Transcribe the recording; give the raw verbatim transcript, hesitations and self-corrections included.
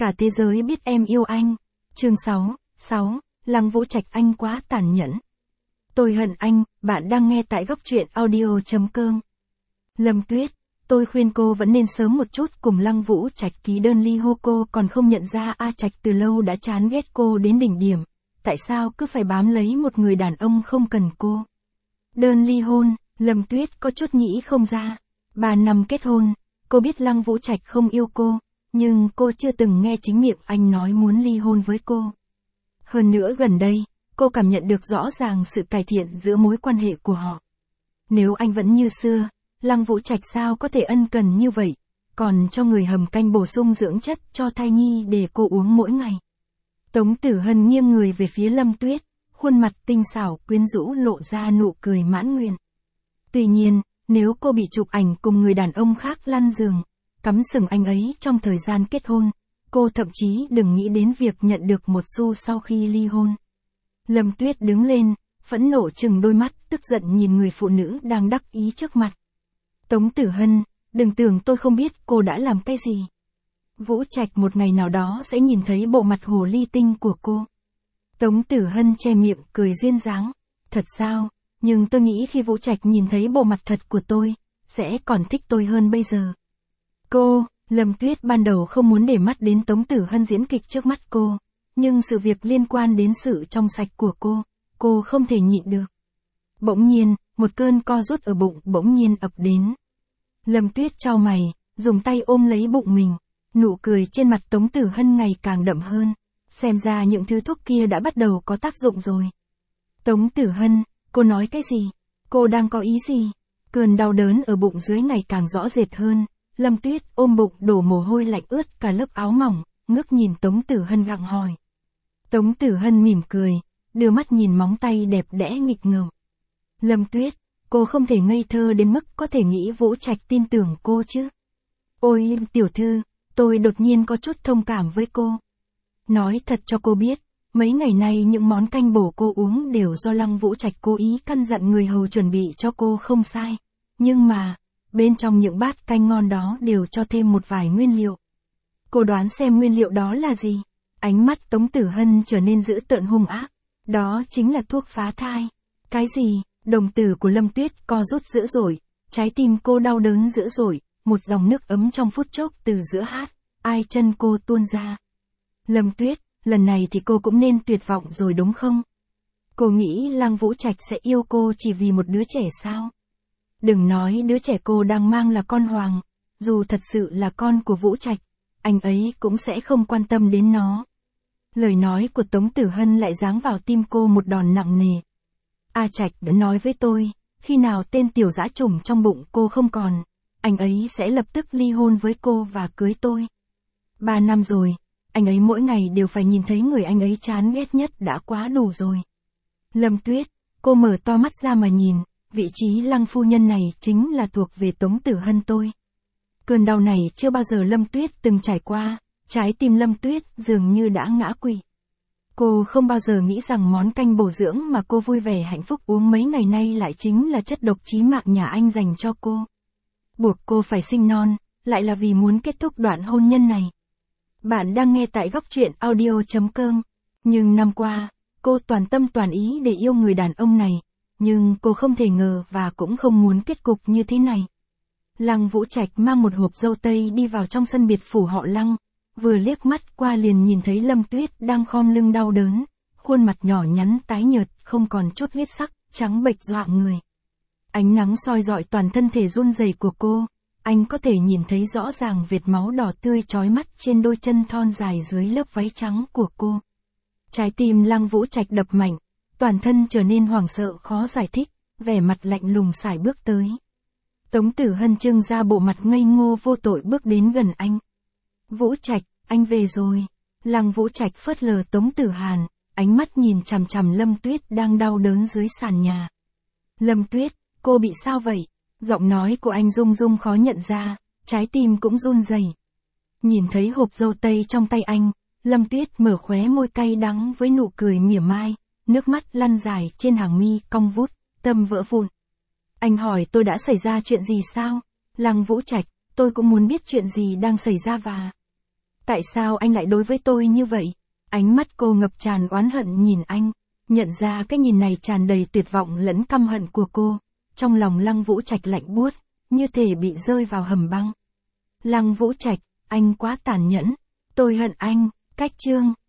Cả thế giới biết em yêu anh. Chương sáu, sáu, Lăng Vũ Trạch anh quá tàn nhẫn. Tôi hận anh, bạn đang nghe tại góc truyện audio chấm com. Lâm Tuyết, tôi khuyên cô vẫn nên sớm một chút cùng Lăng Vũ Trạch ký đơn ly hôn, cô còn không nhận ra A Trạch từ lâu đã chán ghét cô đến đỉnh điểm. Tại sao cứ phải bám lấy một người đàn ông không cần cô? Đơn ly hôn, Lâm Tuyết có chút nghĩ không ra. Ba năm kết hôn, cô biết Lăng Vũ Trạch không yêu cô, nhưng cô chưa từng nghe chính miệng anh nói muốn ly hôn với cô. Hơn nữa gần đây, cô cảm nhận được rõ ràng sự cải thiện giữa mối quan hệ của họ. Nếu anh vẫn như xưa, Lăng Vũ Trạch sao có thể ân cần như vậy, còn cho người hầm canh bổ sung dưỡng chất cho thai nhi để cô uống mỗi ngày. Tống Tử Hân nghiêng người về phía Lâm Tuyết, khuôn mặt tinh xảo quyến rũ lộ ra nụ cười mãn nguyện. Tuy nhiên, nếu cô bị chụp ảnh cùng người đàn ông khác lăn giường, cắm sừng anh ấy trong thời gian kết hôn, cô thậm chí đừng nghĩ đến việc nhận được một xu sau khi ly hôn. Lâm Tuyết đứng lên, phẫn nộ chừng đôi mắt, tức giận nhìn người phụ nữ đang đắc ý trước mặt. Tống Tử Hân, đừng tưởng tôi không biết cô đã làm cái gì. Vũ Trạch một ngày nào đó sẽ nhìn thấy bộ mặt hồ ly tinh của cô. Tống Tử Hân che miệng cười duyên dáng. Thật sao, nhưng tôi nghĩ khi Vũ Trạch nhìn thấy bộ mặt thật của tôi, sẽ còn thích tôi hơn bây giờ. Cô, Lâm Tuyết ban đầu không muốn để mắt đến Tống Tử Hân diễn kịch trước mắt cô, nhưng sự việc liên quan đến sự trong sạch của cô, cô không thể nhịn được. Bỗng nhiên, một cơn co rút ở bụng bỗng nhiên ập đến. Lâm Tuyết chau mày, dùng tay ôm lấy bụng mình, nụ cười trên mặt Tống Tử Hân ngày càng đậm hơn, xem ra những thứ thuốc kia đã bắt đầu có tác dụng rồi. Tống Tử Hân, cô nói cái gì? Cô đang có ý gì? Cơn đau đớn ở bụng dưới ngày càng rõ rệt hơn. Lâm Tuyết ôm bụng đổ mồ hôi lạnh ướt cả lớp áo mỏng, ngước nhìn Tống Tử Hân gặng hỏi. Tống Tử Hân mỉm cười, đưa mắt nhìn móng tay đẹp đẽ nghịch ngợm. Lâm Tuyết, cô không thể ngây thơ đến mức có thể nghĩ Vũ Trạch tin tưởng cô chứ. Ôi, tiểu thư, tôi đột nhiên có chút thông cảm với cô. Nói thật cho cô biết, mấy ngày nay những món canh bổ cô uống đều do Lăng Vũ Trạch cố ý căn dặn người hầu chuẩn bị cho cô không sai. Nhưng mà, bên trong những bát canh ngon đó đều cho thêm một vài nguyên liệu. Cô đoán xem nguyên liệu đó là gì? Ánh mắt Tống Tử Hân trở nên dữ tợn hung ác. Đó chính là thuốc phá thai. Cái gì? Đồng tử của Lâm Tuyết co rút dữ dội, trái tim cô đau đớn dữ dội, một dòng nước ấm trong phút chốc từ giữa hát, ai chân cô tuôn ra. Lâm Tuyết, lần này thì cô cũng nên tuyệt vọng rồi đúng không? Cô nghĩ Lăng Vũ Trạch sẽ yêu cô chỉ vì một đứa trẻ sao? Đừng nói đứa trẻ cô đang mang là con Hoàng, dù thật sự là con của Vũ Trạch, anh ấy cũng sẽ không quan tâm đến nó. Lời nói của Tống Tử Hân lại giáng vào tim cô một đòn nặng nề. A Trạch đã nói với tôi, khi nào tên tiểu dã trùng trong bụng cô không còn, anh ấy sẽ lập tức ly hôn với cô và cưới tôi. Ba năm rồi, anh ấy mỗi ngày đều phải nhìn thấy người anh ấy chán ghét nhất đã quá đủ rồi. Lâm Tuyết, cô mở to mắt ra mà nhìn, vị trí Lăng phu nhân này chính là thuộc về Tống Tử Hân tôi. Cơn đau này chưa bao giờ Lâm Tuyết từng trải qua, trái tim Lâm Tuyết dường như đã ngã quỵ. Cô không bao giờ nghĩ rằng món canh bổ dưỡng mà cô vui vẻ hạnh phúc uống mấy ngày nay lại chính là chất độc chí mạng nhà anh dành cho cô. Buộc cô phải sinh non, lại là vì muốn kết thúc đoạn hôn nhân này. Bạn đang nghe tại góc truyện audio chấm com. Nhưng năm qua, cô toàn tâm toàn ý để yêu người đàn ông này, nhưng cô không thể ngờ và cũng không muốn kết cục như thế này. Lăng Vũ Trạch mang một hộp dâu tây đi vào trong sân biệt phủ họ Lăng, vừa liếc mắt qua liền nhìn thấy Lâm Tuyết đang khom lưng đau đớn, khuôn mặt nhỏ nhắn tái nhợt, không còn chút huyết sắc, trắng bệch dọa người. Ánh nắng soi rọi toàn thân thể run rẩy của cô, anh có thể nhìn thấy rõ ràng vệt máu đỏ tươi chói mắt trên đôi chân thon dài dưới lớp váy trắng của cô. Trái tim Lăng Vũ Trạch đập mạnh, toàn thân trở nên hoảng sợ khó giải thích, vẻ mặt lạnh lùng sải bước tới. Tống Tử Hân trưng ra bộ mặt ngây ngô vô tội bước đến gần anh. Vũ Trạch, anh về rồi. Lăng Vũ Trạch phớt lờ Tống Tử Hàn, ánh mắt nhìn chằm chằm Lâm Tuyết đang đau đớn dưới sàn nhà. Lâm Tuyết, cô bị sao vậy? Giọng nói của anh rung rung khó nhận ra, trái tim cũng run rẩy. Nhìn thấy hộp dâu tây trong tay anh, Lâm Tuyết mở khóe môi cay đắng với nụ cười mỉa mai, nước mắt lăn dài trên hàng mi cong vút, tâm vỡ vụn. Anh hỏi tôi đã xảy ra chuyện gì sao? Lăng Vũ Trạch, tôi cũng muốn biết chuyện gì đang xảy ra và... Tại sao anh lại đối với tôi như vậy? Ánh mắt cô ngập tràn oán hận nhìn anh. Nhận ra cái nhìn này tràn đầy tuyệt vọng lẫn căm hận của cô. Trong lòng Lăng Vũ Trạch lạnh buốt, như thể bị rơi vào hầm băng. Lăng Vũ Trạch, anh quá tàn nhẫn. Tôi hận anh. Cách chương.